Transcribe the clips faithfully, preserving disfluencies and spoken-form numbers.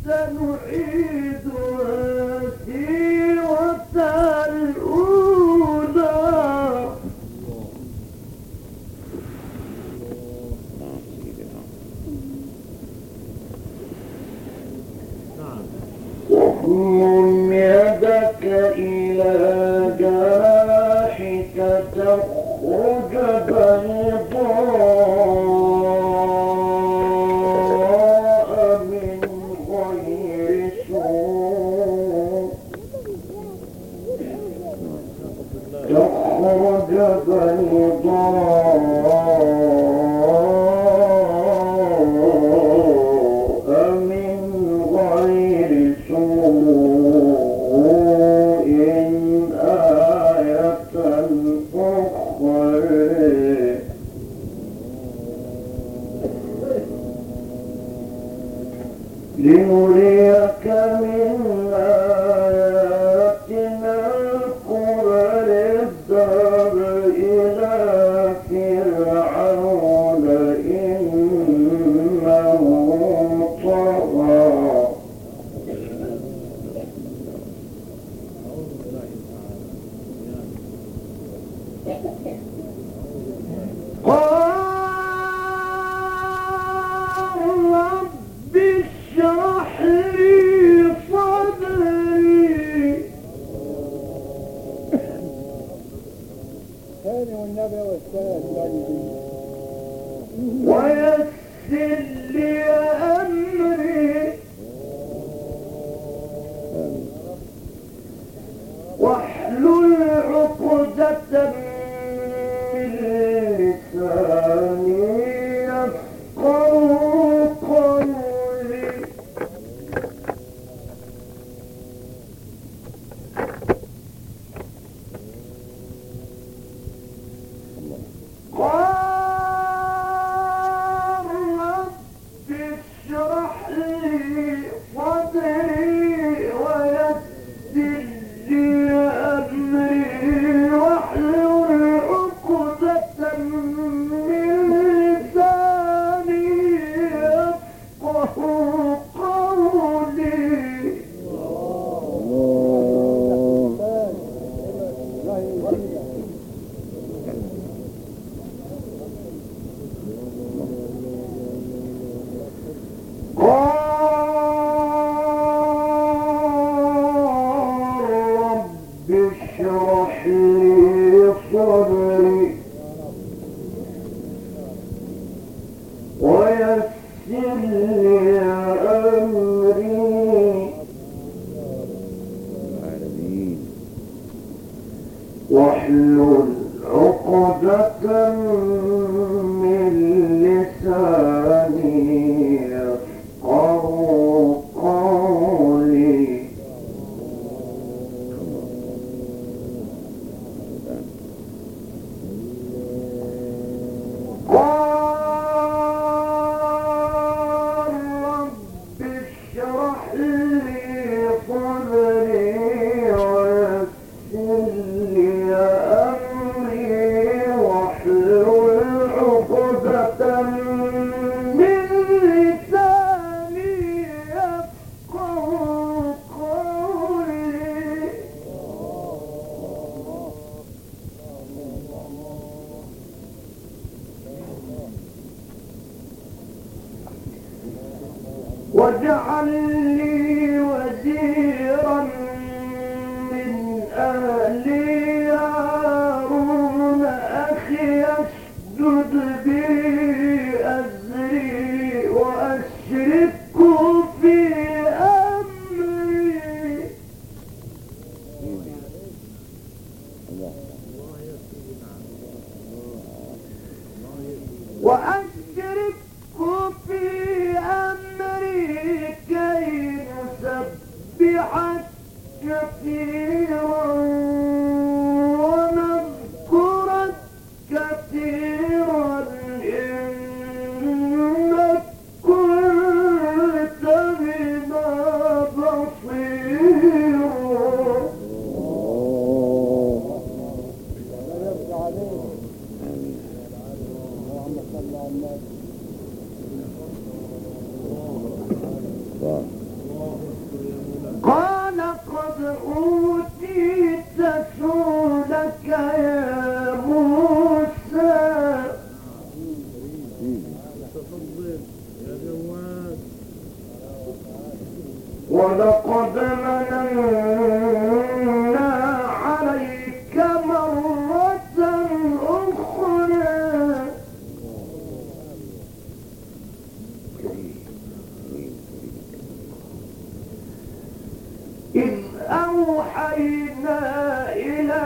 سنعيدها سيرتها الأولى. واضم يدك إلى جناحك تخرج بيضاء من غير سوء، تخرج بيضاء من غير سوء آية أخرى لنريك من آياتنا الكبر الدار إلى فرعون إنه طغى. ويسر لي أمري واحلل عقدة من لساني يفقهوا قولي. واحلل عقدة من لساني يفقهوا قولي. قال رب اشرح لي صدري ويسر لي أمري واحلل عقدة من لساني يفقهوا قولي. واجعل لي وزيرا من أهلي هارون أخي اشدد به أزري وأشركه في أمري. وأشركه في أمري كي نسبحك كثيرا ونذكرك كثيرا إنك كنت ولقد مننا عليك مرة أخرى إذ أوحينا إلى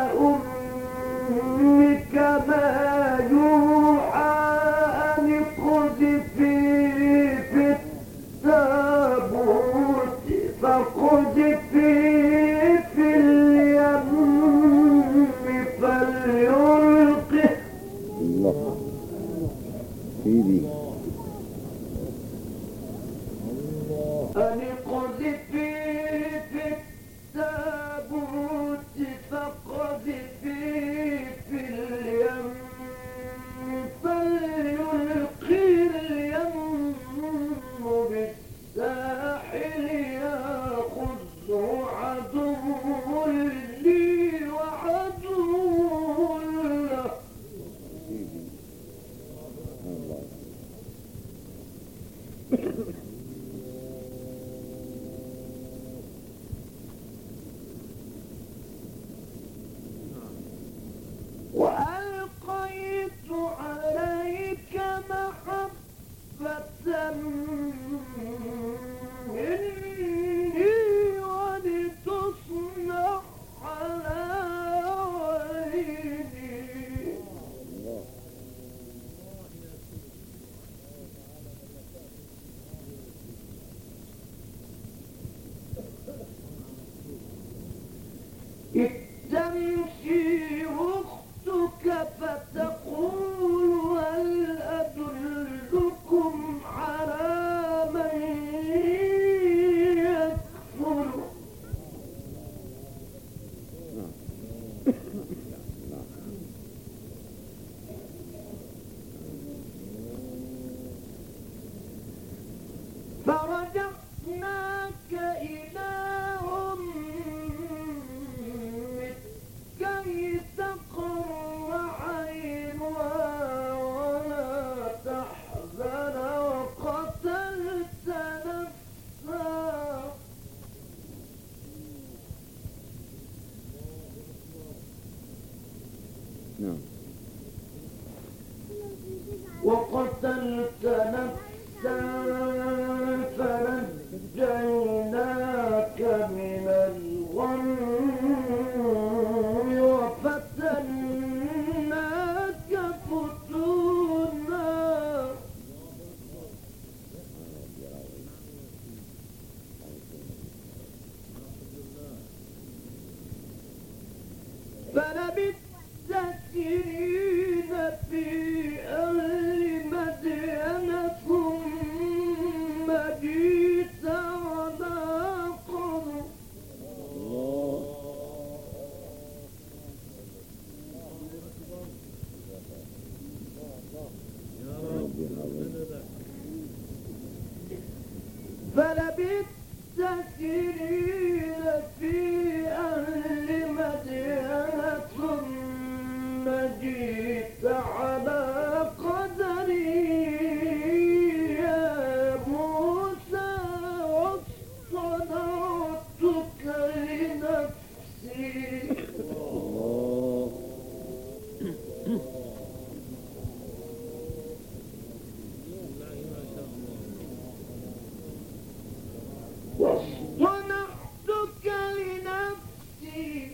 أمك ما يوحى أن اقذفيه في التابوت فاقذفيه في اليم فليلقه الله سيدي أن اقذفيه في التابوت فاقذفيه في اليم فليلقي اليم بالساحل يأخذه عدو لي وعدو له سيدي الله وألقيت عليك محبة مني ولتصنع على عيني الله إذ تمشي أختك فتقول هل أدلكم على من يكفر نعم نعم فرجعناك إلى أمك كي تقر عينها ولا تحزن وقتلت نفسا نعم وقتلت نفسا فنجيناك من الغم وفتناك فتونا فلبثت سنين في أهل مدين ثم جئت على قمر الله ربي العظيم فلبثت سنين في أهل مدين ثم جئت على قدري يا موسى واصطنعتك لنفسي الله واصطنعتك لنفسي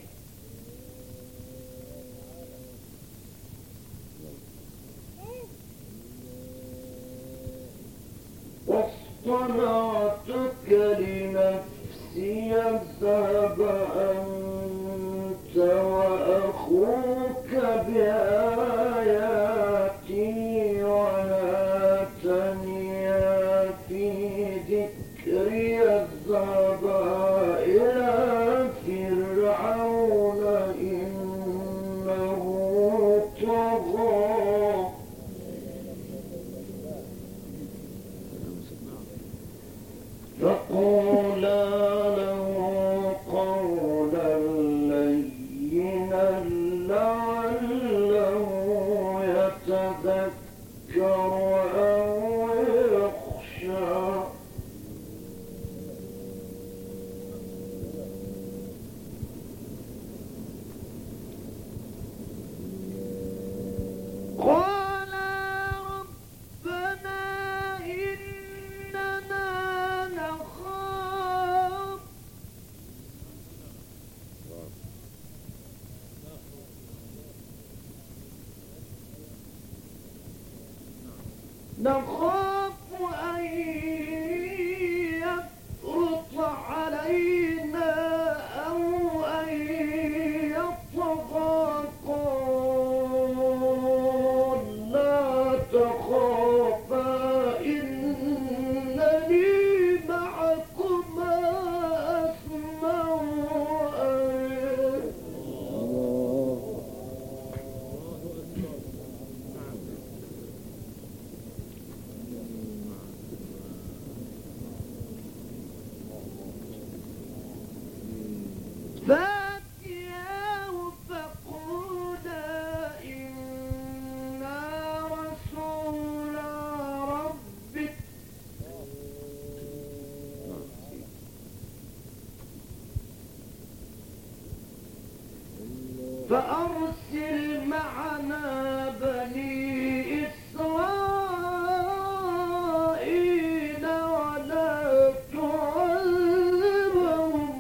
واصطنعتك لنفسي اذهب أنت وأخوك بآياتي ولا تنيا في ذكري اذهبا إلى فرعون إنه طغى فقولا له قولا لينا لعله يتذكر أو يخشى نخاف أن يفرط علينا أو أن يطغى. قال لا تخافا إنني معكما أسمع وأرى. فاتياه فقولا إنا رسول ربك فأرسل معنا بني إسرائيل ولا تعذبهم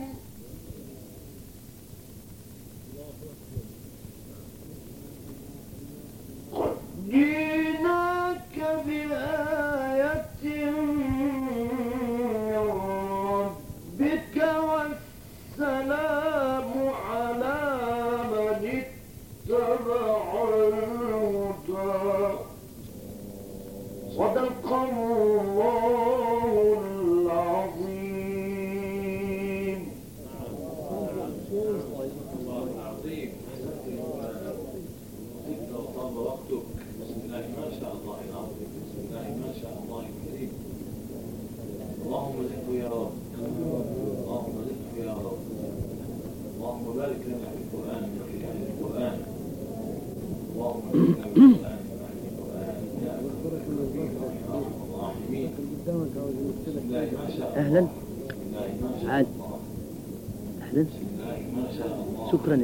قد جئناك بآية من ربك والسلام على من اتبع الهدى. صدق الله العظيم. الله العظيم. زدت وطاب وقتك. بسم الله ما شاء الله العظيم. بسم الله ما شاء الله الكريم. اللهم زده يا رب. اللهم زده يا رب. اللهم بارك لنا في القرآن وفي أهل القرآن. اللهم بارك لنا في القرآن وفي القرآن يا أكرم الراحمين. بسم الله ما شاء الله. أهلا. بسم الله ما شاء عاد. الله. أهلا. بسم الله ما شاء الله. شكرا.